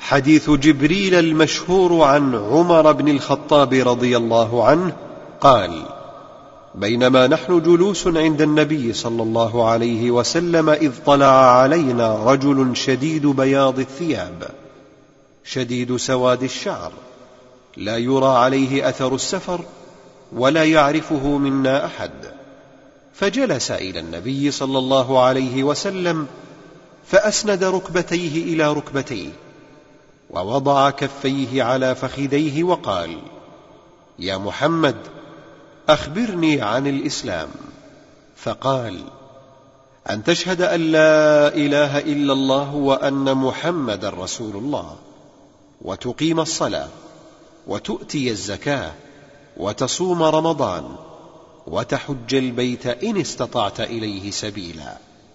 حديث جبريل المشهور عن عمر بن الخطاب رضي الله عنه قال: بينما نحن جلوس عند النبي صلى الله عليه وسلم إذ طلع علينا رجل شديد بياض الثياب شديد سواد الشعر، لا يرى عليه أثر السفر ولا يعرفه منا أحد، فجلس إلى النبي صلى الله عليه وسلم فأسند ركبتيه إلى ركبتيه ووضع كفيه على فخذيه وقال: يا محمد، أخبرني عن الإسلام. فقال: أن تشهد أن لا إله إلا الله وأن محمد رسول الله، وتقيم الصلاة، وتؤتي الزكاة، وتصوم رمضان، وتحج البيت إن استطعت إليه سبيلا.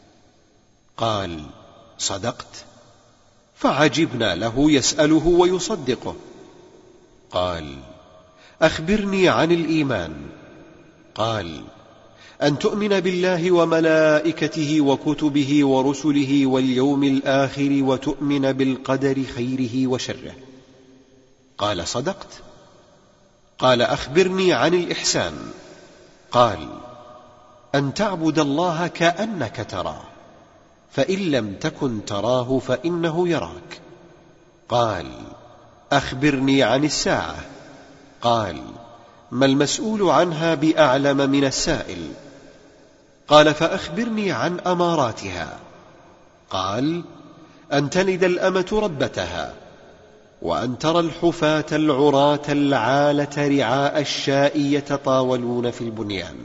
قال: صدقت. فعجبنا له يسأله ويصدقه. قال: أخبرني عن الإيمان. قال: أن تؤمن بالله وملائكته وكتبه ورسله واليوم الآخر، وتؤمن بالقدر خيره وشره. قال: صدقت. قال: أخبرني عن الإحسان. قال: أن تعبد الله كأنك تراه، فإن لم تكن تراه فإنه يراك. قال: أخبرني عن الساعة. قال: ما المسؤول عنها بأعلم من السائل. قال: فأخبرني عن أماراتها. قال: أن تلد الأمة ربتها، وأن ترى الحفاة العراة العالة رعاء الشاء يتطاولون في البنيان.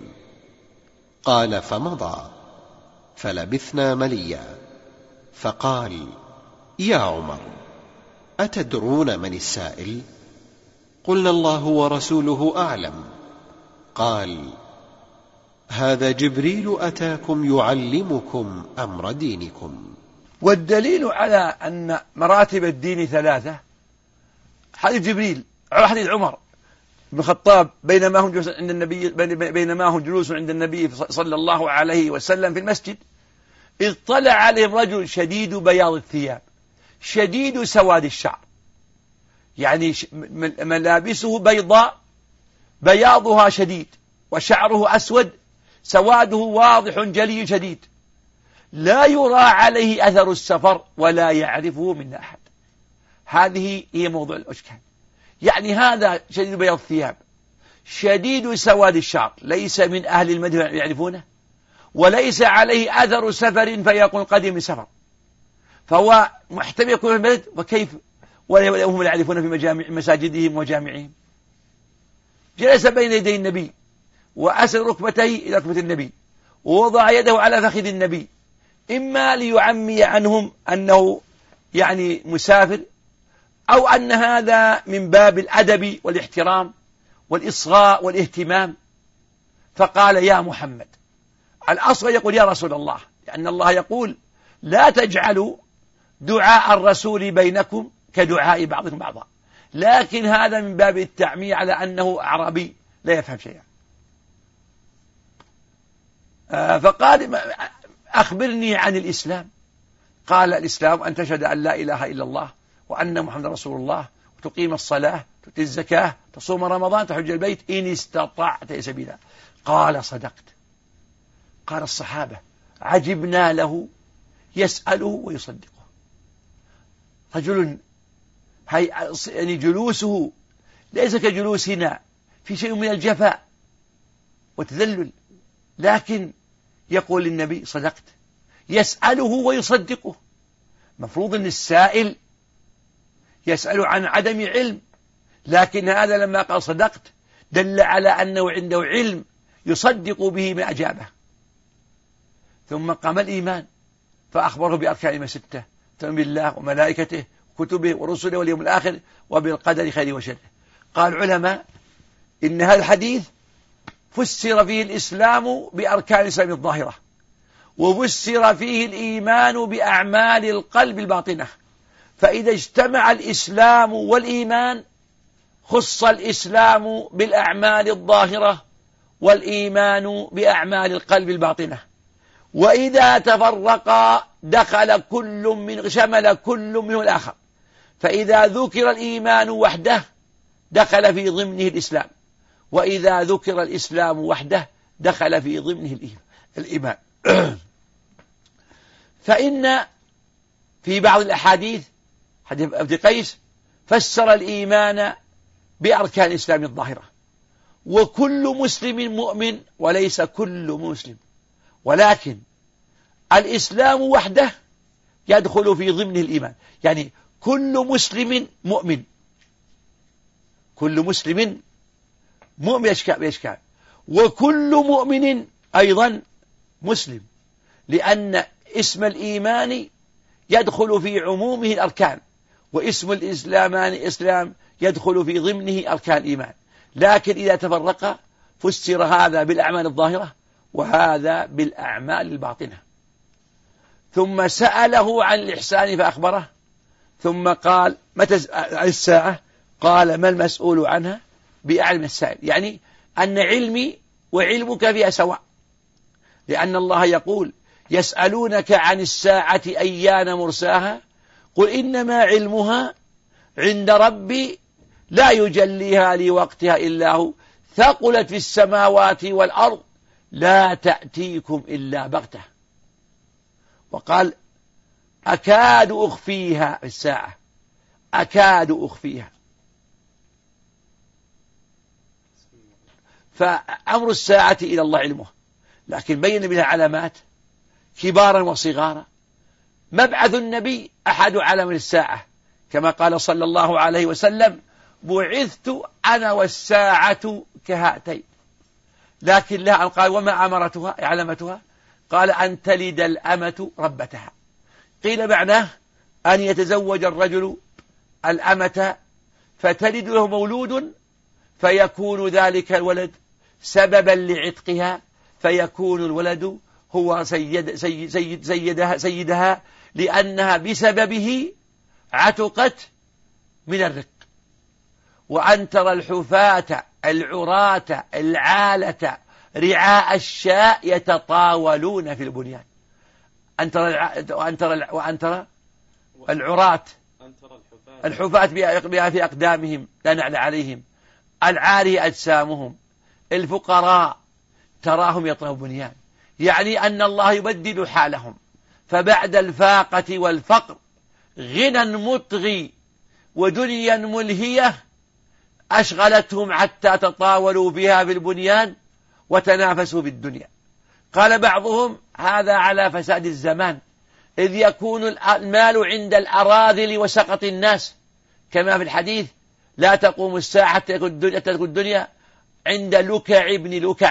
قال: فمضى، فلبثنا مليا، فقال: يا عمر، أتدرون من السائل؟ قلنا: الله ورسوله أعلم. قال: هذا جبريل أتاكم يعلمكم أمر دينكم. والدليل على أن مراتب الدين ثلاثة حديث جبريل، حديث عمر بن الخطاب بينما هم جلوس عند النبي صلى الله عليه وسلم في المسجد، إذ طلع عليهم رجل شديد بياض الثياب شديد سواد الشعر، يعني ملابسه بيضاء بياضها شديد، وشعره أسود سواده واضح جلي شديد، لا يرى عليه أثر السفر ولا يعرفه منا أحد. هذه هي موضوع الإشكال. يعني هذا شديد بياض الثياب شديد سواد الشعر ليس من أهل المدينة يعرفونه، وليس عليه أثر سفر فيكون قديم من سفر، فهو محتمل يكون في البلد، وكيف وهم لا يعرفون في مساجدهم وجامعهم. جلس بين يدي النبي وأسر ركبتيه إلى ركبة النبي، ووضع يده على فخذ النبي، إما ليعمي عنهم أنه يعني مسافر، أو أن هذا من باب الأدب والاحترام والإصغاء والاهتمام. فقال: يا محمد. الأصل يقول يا رسول الله، لأن الله يقول: لا تجعلوا دعاء الرسول بينكم كدعاء بعضكم بعضا، لكن هذا من باب التعمية على أنه أعرابي لا يفهم شيئا. فقال: أخبرني عن الإسلام. قال: الإسلام أن تشهد أن لا إله إلا الله وأن محمد رسول الله، وتقيم الصلاة، تؤتي الزكاة، تصوم رمضان، تحج البيت إن استطعت سبيلا. قال: صدقت. قال الصحابة: عجبنا له يسأله ويصدقه. رجل يعني جلوسه ليس كجلوسنا في شيء من الجفاء والتذلل، لكن يقول للنبي: صدقت. يسأله ويصدقه. مفروض أن السائل يسأل عن عدم علم، لكن هذا لما قال صدقت دل على أنه عنده علم يصدق به ما أجابه. ثم قام الإيمان فأخبره بأركان الإيمان 6: تؤمن بالله وملائكته وكتبه ورسله واليوم الآخر وبالقدر خيره وشره. قال العلماء إن هذا الحديث فسر فيه الإسلام بأركان الإسلام الظاهرة، وفسر فيه الإيمان بأعمال القلب الباطنة، فإذا اجتمع الإسلام والإيمان خص الإسلام بالأعمال الظاهرة والإيمان بأعمال القلب الباطنة، وإذا تفرقا شمل كل منه الآخر، فإذا ذكر الإيمان وحده دخل في ضمنه الإسلام، وإذا ذكر الإسلام وحده دخل في ضمنه الإيمان. فإن في بعض الأحاديث حديث ابن قيس فسر الإيمان بأركان الإسلام الظاهرة، وكل مسلم مؤمن وليس كل مسلم، ولكن الإسلام وحده يدخل في ضمنه الإيمان، يعني كل مسلم مؤمن، كل مسلم مؤمن بإشكال، وكل مؤمن أيضا مسلم، لأن اسم الإيمان يدخل في عمومه الأركان، واسم الإسلام يدخل في ضمنه أركان الإيمان، لكن إذا تفرق فسر هذا بالأعمال الظاهرة وهذا بالأعمال الباطنة. ثم سأله عن الإحسان فأخبره، ثم قال متى الساعة؟ قال ما المسؤول عنها بأعلم السائل، يعني أن علمي وعلمك فيها سواء، لأن الله يقول يسألونك عن الساعة أيان مرساها قل إنما علمها عند ربي لا يجليها لوقتها إلا هو ثقلت في السماوات والأرض لا تأتيكم إلا بغتة. وقال أكاد أخفيها في الساعة، أكاد أخفيها. فأمر الساعة إلى الله علمه، لكن بين منها علامات كبارا وصغارا. مبعث النبي أحد علامات الساعة، كما قال صلى الله عليه وسلم بعثت أنا والساعة كهاتين، لكن لها قال وما أمرتها علامتها؟ قال أن تلد الأمة ربتها. قيل معناه أن يتزوج الرجل الأمة فتلد له مولود فيكون ذلك الولد سببا لعتقها، فيكون الولد هو سيدها لأنها بسببه عتقت من الرق. وأن ترى الحفاة العراة العالة رعاء الشاء يتطاولون في البنيان. وأن ترى العراة الحفاة بها في أقدامهم لا نعل عليهم، العاري أجسامهم، الفقراء تراهم يطلبون بنيان، يعني أن الله يبدل حالهم، فبعد الفاقة والفقر غنى مطغي ودنيا ملهية أشغلتهم حتى تطاولوا بها في البنيان وتنافسوا بالدنيا. قال بعضهم هذا على فساد الزمان، إذ يكون المال عند الأراذل وسقط الناس، كما في الحديث لا تقوم الساعة حتى تكون الدنيا عند لكع ابن لكع،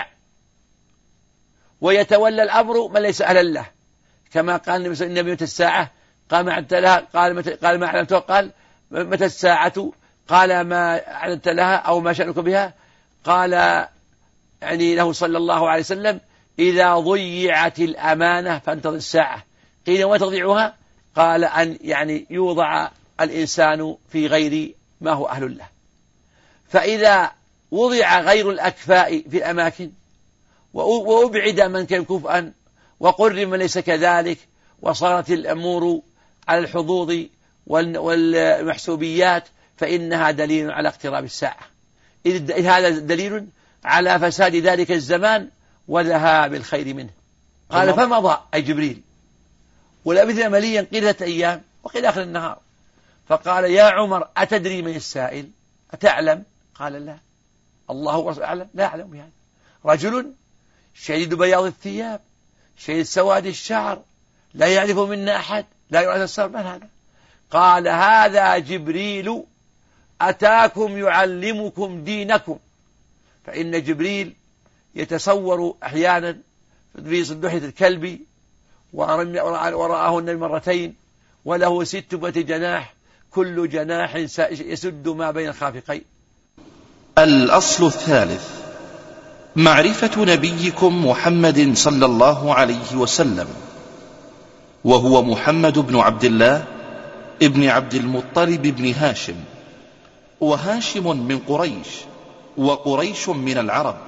ويتولى الأمر من ليس أهلا له، كما قال النبي متى الساعة؟ قال ما أعلنت لها، قال ما أعلنتها، قال متى الساعة؟ قال ما أعلنت لها أو ما شأنك بها؟ قال يعني له صلى الله عليه وسلم إذا ضيعت الأمانة فانتظر الساعة. قيل وما تضيعها؟ قال أن يعني يوضع الإنسان في غير ما هو أهل له. فإذا وضع غير الأكفاء في الأماكن وأبعد من كان كفءا وقرر من ليس كذلك، وصارت الأمور على الحظوظ والمحسوبيات، فإنها دليل على اقتراب الساعة، إذ هذا دليل على فساد ذلك الزمان وذهاب الخير منه. قال فمضى أي جبريل ولبث مليا قيل 3 أيام وقيل آخر النهار، فقال يا عمر أتدري من السائل؟ أتعلم؟ قال لا. الله ورسوله أعلم؟ لا أعلم يعني. رجل شديد بياض الثياب شديد سواد الشعر لا يعرف منا أحد لا يعرف الصار، من هذا؟ قال هذا جبريل أتاكم يعلمكم دينكم. فإن جبريل يتصور أحيانا في صدحة الكلب ورآه النبي مرتين وله 600 جناح كل جناح يسد ما بين الخافقين. الأصل الثالث معرفة نبيكم محمد صلى الله عليه وسلم، وهو محمد بن عبد الله ابن عبد المطلب بن هاشم، وهاشم من قريش، وقريش من العرب،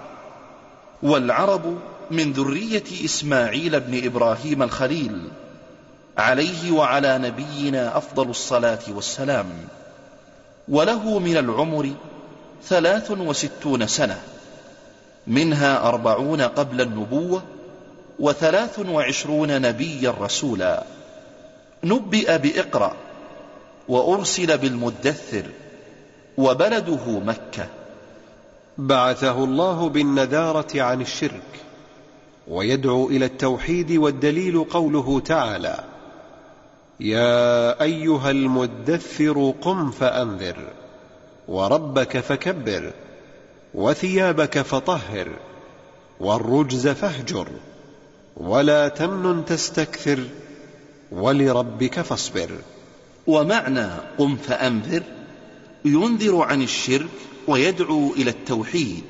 والعرب من ذرية إسماعيل بن إبراهيم الخليل عليه وعلى نبينا أفضل الصلاة والسلام، وله من العمر 63 سنة، منها 40 قبل النبوة، 23 نبيا رسولا. نبئ بإقرأ، وأرسل بالمدثر، وبلده مكة. بعثه الله بالنذارة عن الشرك ويدعو إلى التوحيد، والدليل قوله تعالى: يا أيها المدثر قم فأنذر وربك فكبر وثيابك فطهر والرجز فاهجر ولا تمنن تستكثر ولربك فاصبر. ومعنى قم فأنذر ينذر عن الشرك ويدعو إلى التوحيد.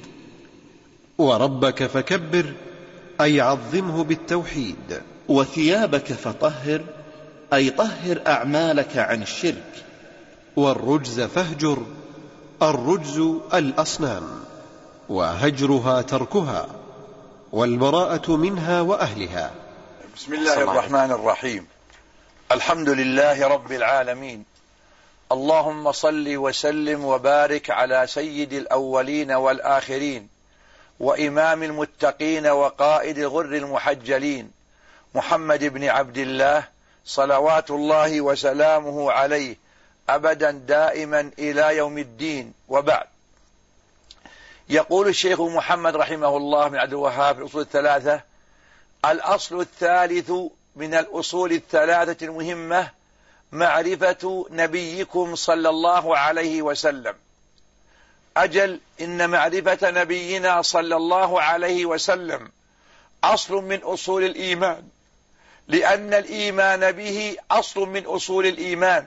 وربك فكبر أي عظمه بالتوحيد. وثيابك فطهر أي طهر أعمالك عن الشرك. والرجز فاهجر، الرجز الأصنام، وهجرها تركها، والبراءة منها وأهلها. بسم الله الرحمن الرحيم. الحمد لله رب العالمين، اللهم صل وسلم وبارك على سيد الأولين والآخرين وإمام المتقين وقائد الغر المحجلين محمد بن عبد الله، صلوات الله وسلامه عليه أبدا دائما إلى يوم الدين. وبعد، يقول الشيخ محمد رحمه الله من عبد الوهاب في الأصول الثلاثة: الأصل الثالث من الأصول الثلاثة المهمة معرفة نبيكم صلى الله عليه وسلم. أجل إن معرفة نبينا صلى الله عليه وسلم أصل من أصول الإيمان، لأن الإيمان به أصل من أصول الإيمان.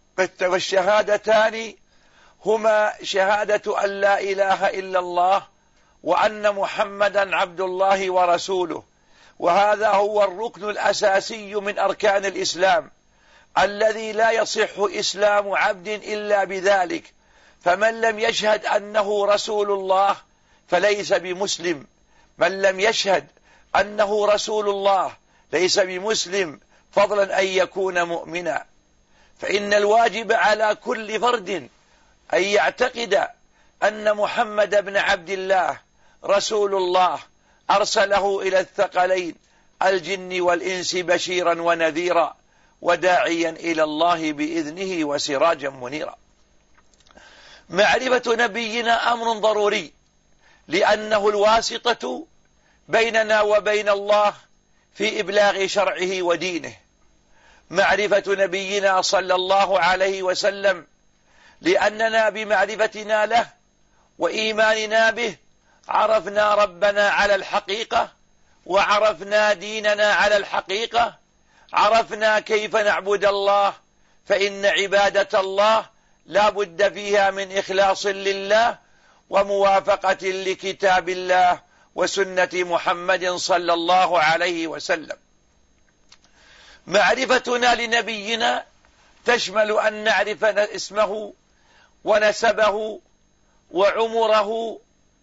والشهادتان هما شهادة أن لا إله إلا الله وأن محمدا عبد الله ورسوله، وهذا هو الركن الأساسي من أركان الإسلام الذي لا يصح إسلام عبد إلا بذلك. فمن لم يشهد أنه رسول الله فليس بمسلم، من لم يشهد أنه رسول الله ليس بمسلم، فضلا أن يكون مؤمنا. فإن الواجب على كل فرد أن يعتقد أن محمد بن عبد الله رسول الله أرسله إلى الثقلين الجن والإنس بشيرا ونذيرا وداعيا إلى الله بإذنه وسراجا منيرا. معرفة نبينا أمر ضروري، لأنه الواسطة بيننا وبين الله في إبلاغ شرعه ودينه. معرفة نبينا صلى الله عليه وسلم لأننا بمعرفتنا له وإيماننا به عرفنا ربنا على الحقيقة، وعرفنا ديننا على الحقيقة، عرفنا كيف نعبد الله، فإن عبادة الله لا بد فيها من إخلاص لله وموافقة لكتاب الله وسنة محمد صلى الله عليه وسلم. معرفتنا لنبينا تشمل أن نعرف اسمه ونسبه وعمره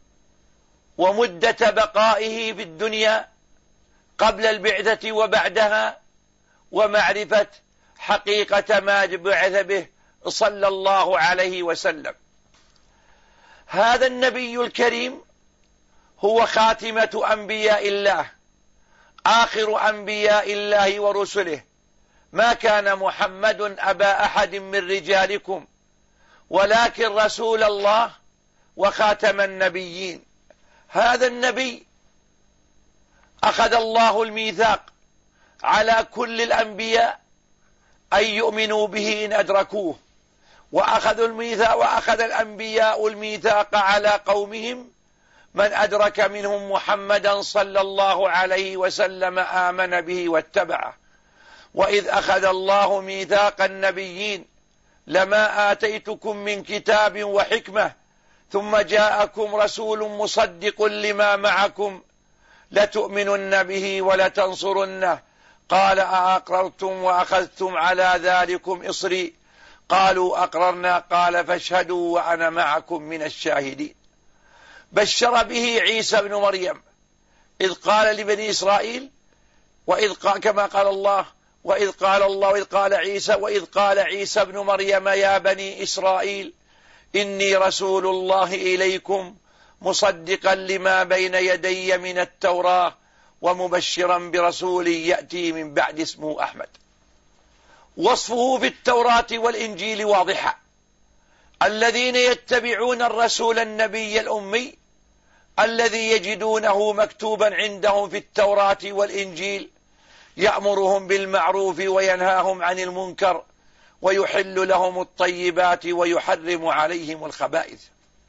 ومدة بقائه في الدنيا قبل البعثة وبعدها، ومعرفة حقيقة ما بعث به صلى الله عليه وسلم. هذا النبي الكريم هو خاتمة أنبياء الله، آخر أنبياء الله ورسله. ما كان محمد أبا أحد من رجالكم ولكن رسول الله وخاتم النبيين. هذا النبي أخذ الله الميثاق على كل الأنبياء أن يؤمنوا به إن أدركوه، وأخذ الأنبياء الميثاق على قومهم من أدرك منهم محمدا صلى الله عليه وسلم آمن به واتبعه. وإذ أخذ الله ميثاق النبيين لما آتيتكم من كتاب وحكمة ثم جاءكم رسول مصدق لما معكم لتؤمنن به ولتنصرنه قال أأقررتم وأخذتم على ذلكم إصري قالوا أقررنا قال فاشهدوا وأنا معكم من الشاهدين. بشر به عيسى بن مريم إذ قال لبني إسرائيل كما قال الله وإذ قال عيسى ابن مريم يا بني إسرائيل إني رسول الله إليكم مصدقا لما بين يدي من التوراة ومبشرا برسول يأتي من بعد اسمه أحمد. وصفه في التوراة والإنجيل واضحا: الذين يتبعون الرسول النبي الأمي الذي يجدونه مكتوبا عندهم في التوراة والإنجيل يأمرهم بالمعروف وينهاهم عن المنكر ويحل لهم الطيبات ويحرم عليهم الخبائث.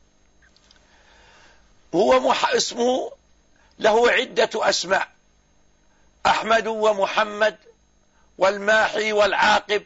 اسمه له عدة أسماء: أحمد ومحمد والماحي والعاقب،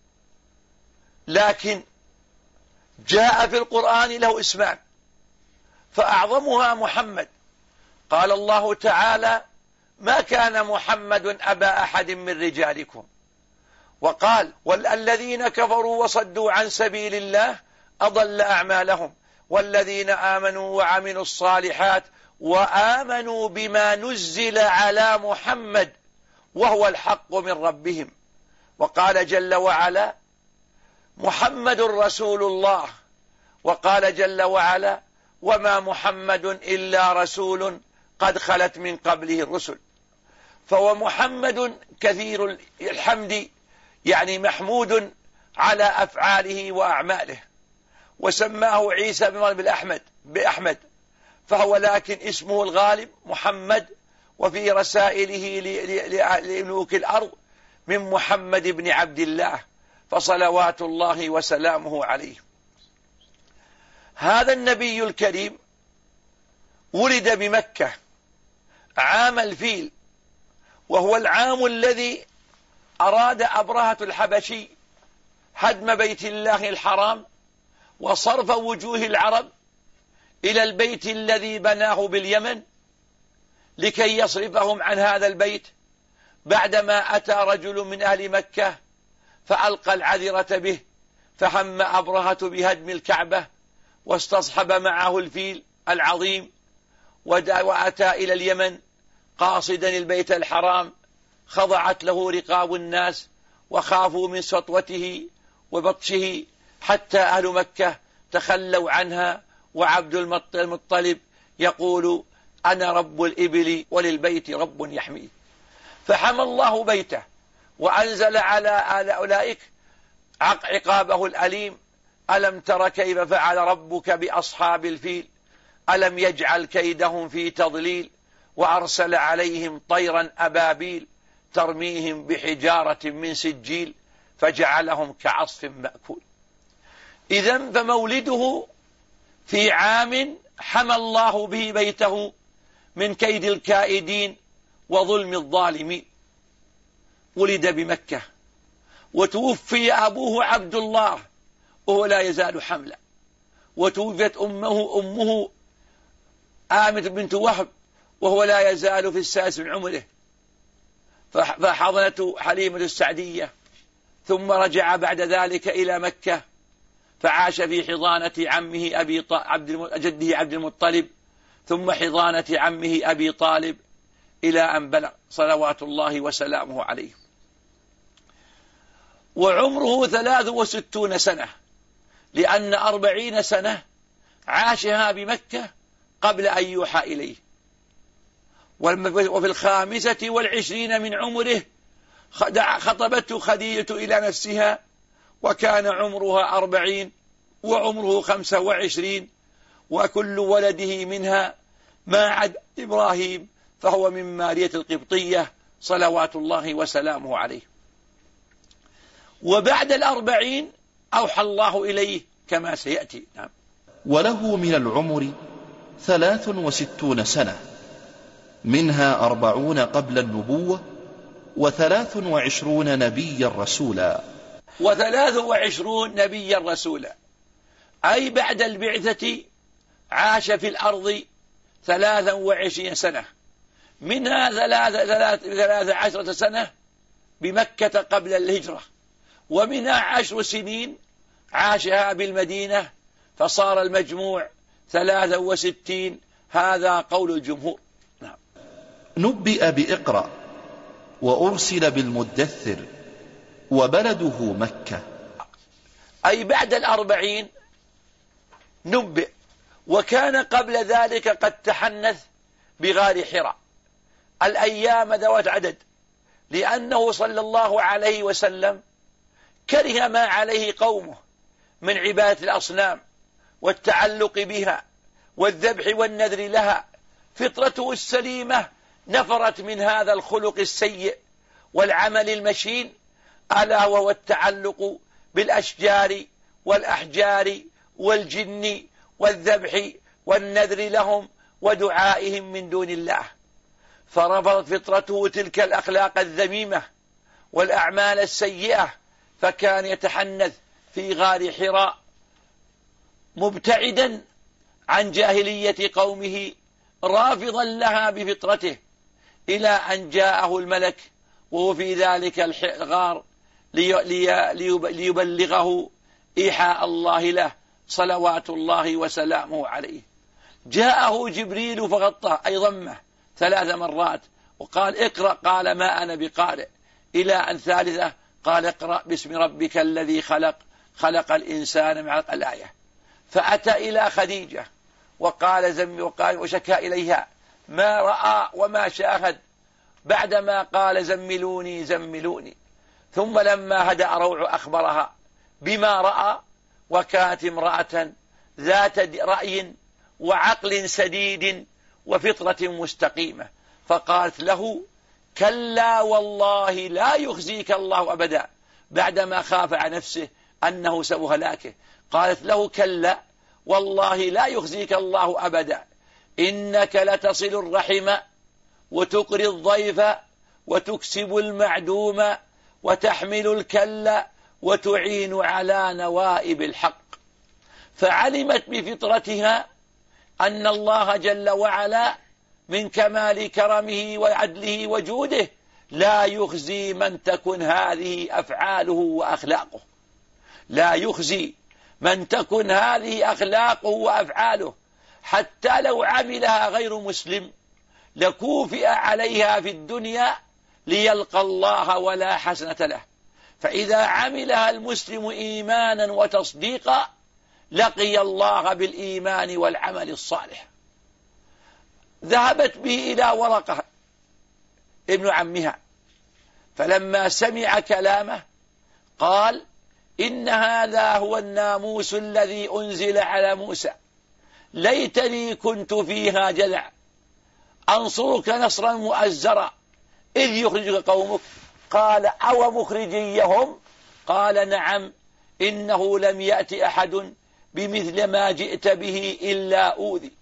لكن جاء في القرآن له اسمان فأعظمها محمد. قال الله تعالى: ما كان محمد أبا أحد من رجالكم. وقال: والذين كفروا وصدوا عن سبيل الله أضل أعمالهم والذين آمنوا وعملوا الصالحات وآمنوا بما نزل على محمد وهو الحق من ربهم. وقال جل وعلا: محمد رسول الله. وقال جل وعلا: وما محمد إلا رسول قد خلت من قبله الرسل. فهو محمد كثير الحمد، يعني محمود على أفعاله وأعماله. وسماه عيسى بأحمد، فهو لكن اسمه الغالب محمد. وفي رسائله لملوك الأرض من محمد بن عبد الله، فصلوات الله وسلامه عليه. هذا النبي الكريم ولد بمكة عام الفيل، وهو العام الذي أراد أبرهة الحبشي هدم بيت الله الحرام وصرف وجوه العرب إلى البيت الذي بناه باليمن لكي يصرفهم عن هذا البيت، بعدما أتى رجل من أهل مكة فألقى العذرة به، فهم أبرهة بهدم الكعبة واستصحب معه الفيل العظيم وأتى إلى اليمن قاصدا البيت الحرام. خضعت له رقاب الناس وخافوا من سطوته وبطشه حتى أهل مكة تخلوا عنها، وعبد المطلب يقول: أنا رب الإبل وللبيت رب يحميه. فحمى الله بيته وأنزل على أولئك عقابه الأليم: ألم تر كيف فعل ربك بأصحاب الفيل ألم يجعل كيدهم في تضليل وأرسل عليهم طيرا أبابيل ترميهم بحجارة من سجيل فجعلهم كعصف مأكول. إذن فمولده في عام حمى الله به بيته من كيد الكائدين وظلم الظالمين. ولد بمكة وتوفي أبوه عبد الله وهو لا يزال حملا، وتوفيت أمه آمنة بنت وهب وهو لا يزال في السادس من عمره، فحضنته حليمة السعدية. ثم رجع بعد ذلك إلى مكة فعاش في حضانة عمه جده عبد المطلب، ثم حضانة عمه أبي طالب، إلى أن بلغ صلوات الله وسلامه عليه. وعمره 63 سنة، لأن 40 سنة عاشها بمكة قبل أن يوحى إليه. وفي 25 من عمره خطبته خديجة إلى نفسها وكان عمرها 40 وعمره 25، وكل ولده منها ما عدا إبراهيم فهو من مارية القبطية صلوات الله وسلامه عليه. وبعد 40 أوحى الله إليه كما سيأتي. نعم. وله من العمر 63 سنة، منها 40 قبل النبوة و23 نبيا رسولا. و23 نبيا رسولا، أي بعد البعثة عاش في الأرض 23 سنة، منها 13 سنة بمكة قبل الهجرة، ومنها 10 سنين عاشها بالمدينة، فصار المجموع 63. هذا قول الجمهور. نعم. نبئ بإقرأ وأرسل بالمدثر وبلده مكة. أي بعد 40 نبئ، وكان قبل ذلك قد تحنث بغار حراء الأيام ذوات عدد، لأنه صلى الله عليه وسلم كره ما عليه قومه من عبادة الأصنام والتعلق بها والذبح والنذر لها. فطرته السليمة نفرت من هذا الخلق السيء والعمل المشين، ألا وهو التعلق بالأشجار والأحجار والجن والذبح والنذر لهم ودعائهم من دون الله. فرفضت فطرته تلك الأخلاق الذميمة والأعمال السيئة، فكان يتحنث في غار حراء مبتعدا عن جاهلية قومه رافضا لها بفطرته، إلى أن جاءه الملك وهو في ذلك الغار ليبلغه إيحاء الله له صلوات الله وسلامه عليه. جاءه جبريل فغطاه أي ضمه 3 مرات وقال اقرأ، قال ما أنا بقارئ، إلى أن ثالثة قال اقرأ باسم ربك الذي خلق، خلق الإنسان مع الآية. فأتى إلى خديجة وقال وشكى إليها ما رأى وما شاهد، بعدما قال زملوني زملوني. ثم لما هدأ روع أخبرها بما رأى، وكانت امرأة ذات رأي وعقل سديد وفطرة مستقيمة، فقالت له كلا والله لا يخزيك الله أبدا، بعدما خاف على نفسه أنه سوف هلاكه. قالت له كلا والله لا يخزيك الله أبدا، إنك لتصل الرحم وتقري الضيف وتكسب المعدوم وتحمل الكل وتعين على نوائب الحق. فعلمت بفطرتها أن الله جل وعلا من كمال كرمه وعدله وجوده لا يخزي من تكن هذه أفعاله وأخلاقه، لا يخزي من تكن هذه أخلاقه وأفعاله، حتى لو عملها غير مسلم لكوفئ عليها في الدنيا ليلقى الله ولا حسنة له. فإذا عملها المسلم إيمانا وتصديقا لقي الله بالإيمان والعمل الصالح. ذهبت به إلى ورقة ابن عمها، فلما سمع كلامه قال إن هذا هو الناموس الذي أنزل على موسى، ليتني كنت فيها جذع أنصرك نصرا مؤزرا إذ يخرجك قومك. قال أو مخرجيهم؟ قال نعم، إنه لم يأت أحد بمثل ما جئت به إلا أوذي.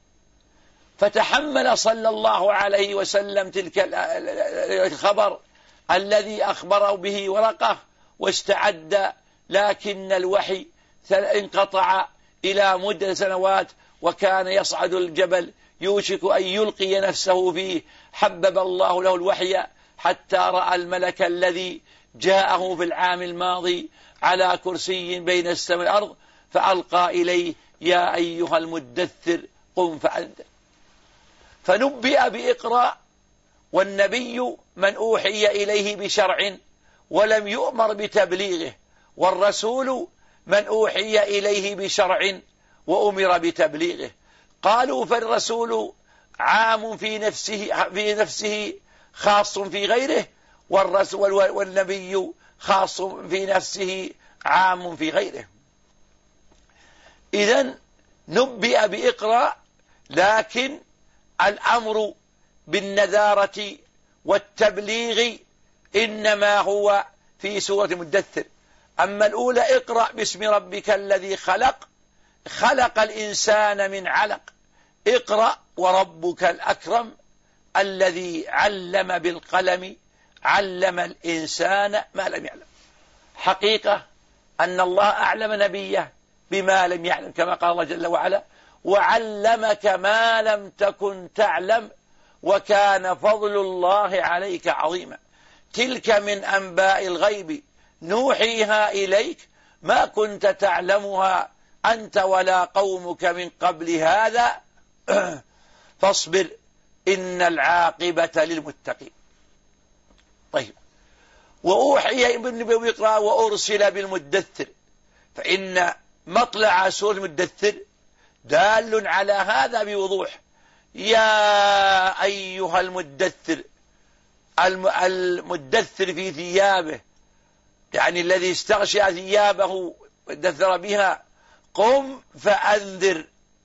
فتحمل صلى الله عليه وسلم تلك الخبر الذي أخبره به ورقة واستعد، لكن الوحي انقطع إلى مدة سنوات، وكان يصعد الجبل يوشك أن يلقي نفسه فيه. حبب الله له الوحي حتى رأى الملك الذي جاءه في العام الماضي على كرسي بين السماء والأرض، فألقى إليه يا أيها المدثر قم فأنذر. فنبئ بإقراء، والنبي من أوحي إليه بشرع ولم يؤمر بتبليغه، والرسول من أوحي إليه بشرع وأمر بتبليغه. قالوا فالرسول عام في نفسه خاص في غيره، والنبي خاص في نفسه عام في غيره. إذن نبئ بإقراء، لكن الأمر بالنذارة والتبليغ إنما هو في سورة المدثر. أما الأولى اقرأ باسم ربك الذي خلق، خلق الإنسان من علق، اقرأ وربك الأكرم الذي علم بالقلم علم الإنسان ما لم يعلم. حقيقة أن الله أعلم نبيه بما لم يعلم، كما قال الله جل وعلا وعلمك ما لم تكن تعلم وكان فضل الله عليك عظيما. تلك من أنباء الغيب نوحيها إليك ما كنت تعلمها أنت ولا قومك من قبل هذا فاصبر إن العاقبة للمتقين. طيب، وأوحي ابن يقرأ وأرسل بالمدثر، فإن مطلع سورة المدثر دال على هذا بوضوح. يا أيها المدثر، المدثر في ثيابه، يعني الذي استغشى ثيابه ودثر بها، قم فأنذر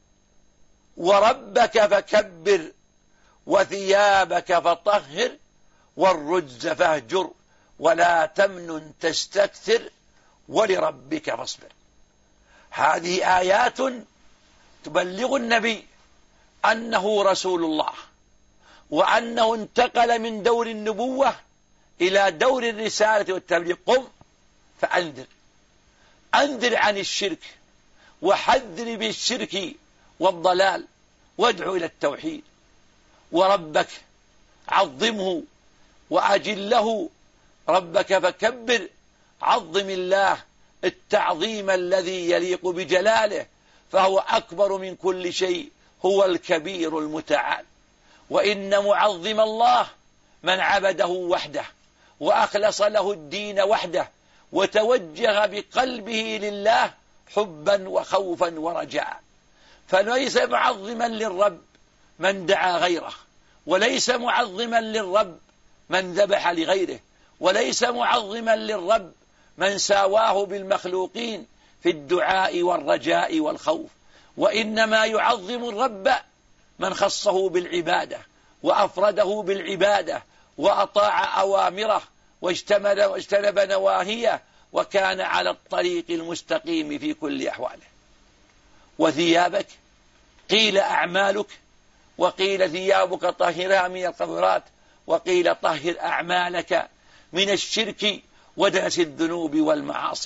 وربك فكبر وثيابك فطهر والرجز فاهجر ولا تمنن تستكثر ولربك فاصبر. هذه آيات تبلغ النبي أنه رسول الله، وأنه انتقل من دور النبوة إلى دور الرسالة والتبليغ. قم فأنذر، أنذر عن الشرك وحذر بالشرك والضلال وادعو إلى التوحيد. وربك عظمه وأجله، ربك فكبر، عظم الله التعظيم الذي يليق بجلاله، فهو أكبر من كل شيء، هو الكبير المتعال. وإن معظم الله من عبده وحده وأخلص له الدين وحده وتوجه بقلبه لله حبا وخوفا ورجاء. فليس معظما للرب من دعا غيره، وليس معظما للرب من ذبح لغيره، وليس معظما للرب من ساواه بالمخلوقين في الدعاء والرجاء والخوف. وإنما يعظم الرب من خصه بالعبادة وأفرده بالعبادة وأطاع أوامره واجتنب نواهيه وكان على الطريق المستقيم في كل أحواله. وثيابك قيل أعمالك، وقيل ثيابك طهرها من القذرات، وقيل طهر أعمالك من الشرك ودنس الذنوب والمعاصي.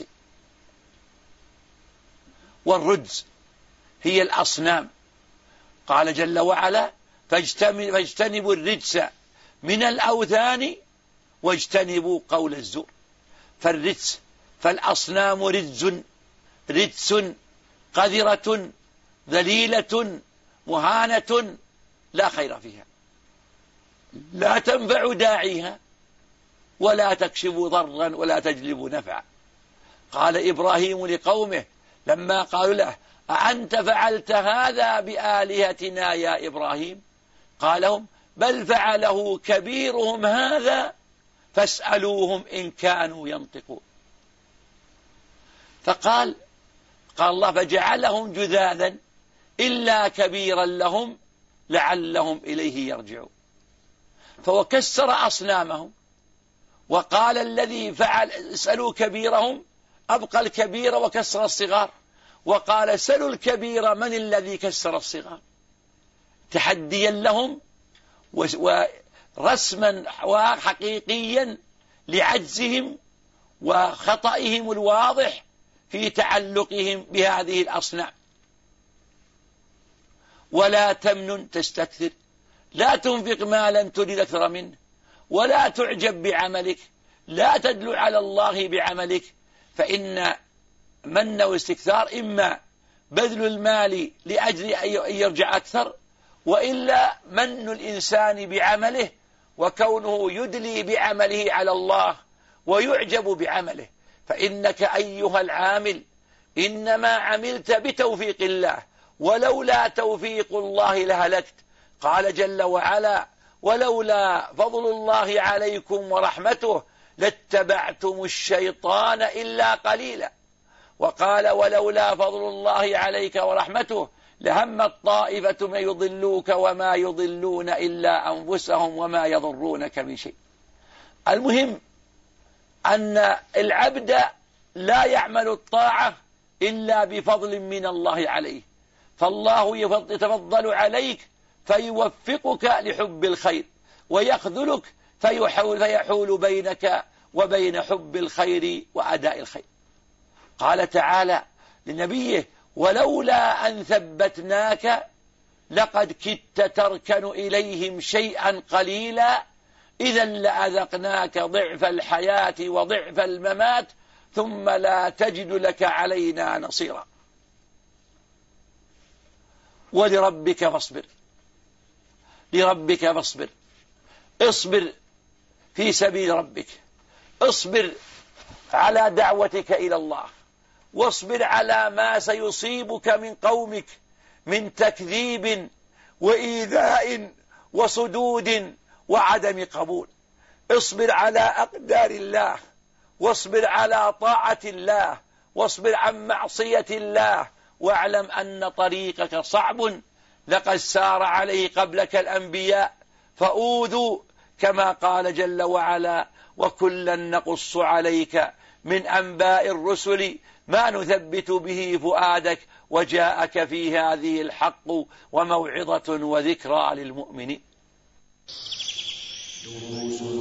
والرجز هي الأصنام، قال جل وعلا فاجتنبوا الرجس من الأوثان واجتنبوا قول الزور. فالرجس، فالأصنام رجس قذرة ذليلة مهانة لا خير فيها، لا تنفع داعيها ولا تكشف ضرا ولا تجلب نفعا. قال إبراهيم لقومه لما قالوا له أأنت فعلت هذا بآلهتنا يا إبراهيم؟ قال لهم بل فعله كبيرهم هذا فاسألوهم إن كانوا ينطقون. فقال الله فجعلهم جذاذا إلا كبيرا لهم لعلهم إليه يرجعون. فهو كسر أصنامهم، وقال الذي فعل اسألوا كبيرهم أبقى الكبير وكسر الصغار، وقال سلوا الكبير من الذي كسر الصغار، تحديا لهم ورسما حقيقيا لعجزهم وخطئهم الواضح في تعلقهم بهذه الأصنام. ولا تمنن تستكثر، لا تنفق مالا تريد أكثر منه، ولا تعجب بعملك، لا تدل على الله بعملك، فإن من والاستكثار إما بذل المال لأجل أن يرجع أكثر، وإلا من الإنسان بعمله وكونه يدلي بعمله على الله ويعجب بعمله. فإنك أيها العامل إنما عملت بتوفيق الله، ولولا توفيق الله لهلكت. قال جل وعلا ولولا فضل الله عليكم ورحمته لاتبعتم الشيطان إلا قليلا. وقال ولولا فضل الله عليك ورحمته لهمت طائفة من يضلوك وما يضلون إلا أنفسهم وما يضرونك من شيء. المهم أن العبد لا يعمل الطاعة إلا بفضل من الله عليه، فالله يتفضل عليك فيوفقك لحب الخير ويخذلك فيحول بينك وبين حب الخير وأداء الخير. قال تعالى لنبيه ولولا أن ثبتناك لقد كدت تركن إليهم شيئا قليلا إذا لأذقناك ضعف الحياة وضعف الممات ثم لا تجد لك علينا نصيرا. ولربك فاصبر، لربك فاصبر، اصبر في سبيل ربك، اصبر على دعوتك إلى الله، واصبر على ما سيصيبك من قومك من تكذيب وإيذاء وصدود وعدم قبول. اصبر على أقدار الله، واصبر على طاعة الله، واصبر عن معصية الله، واعلم أن طريقك صعب، لقد سار عليه قبلك الأنبياء فأوذوا، كما قال جل وعلا: وكلا نقص عليك من أنباء الرسل ما نثبت به فؤادك وجاءك في هذه الحق وموعظة وذكرى للمؤمنين. دروس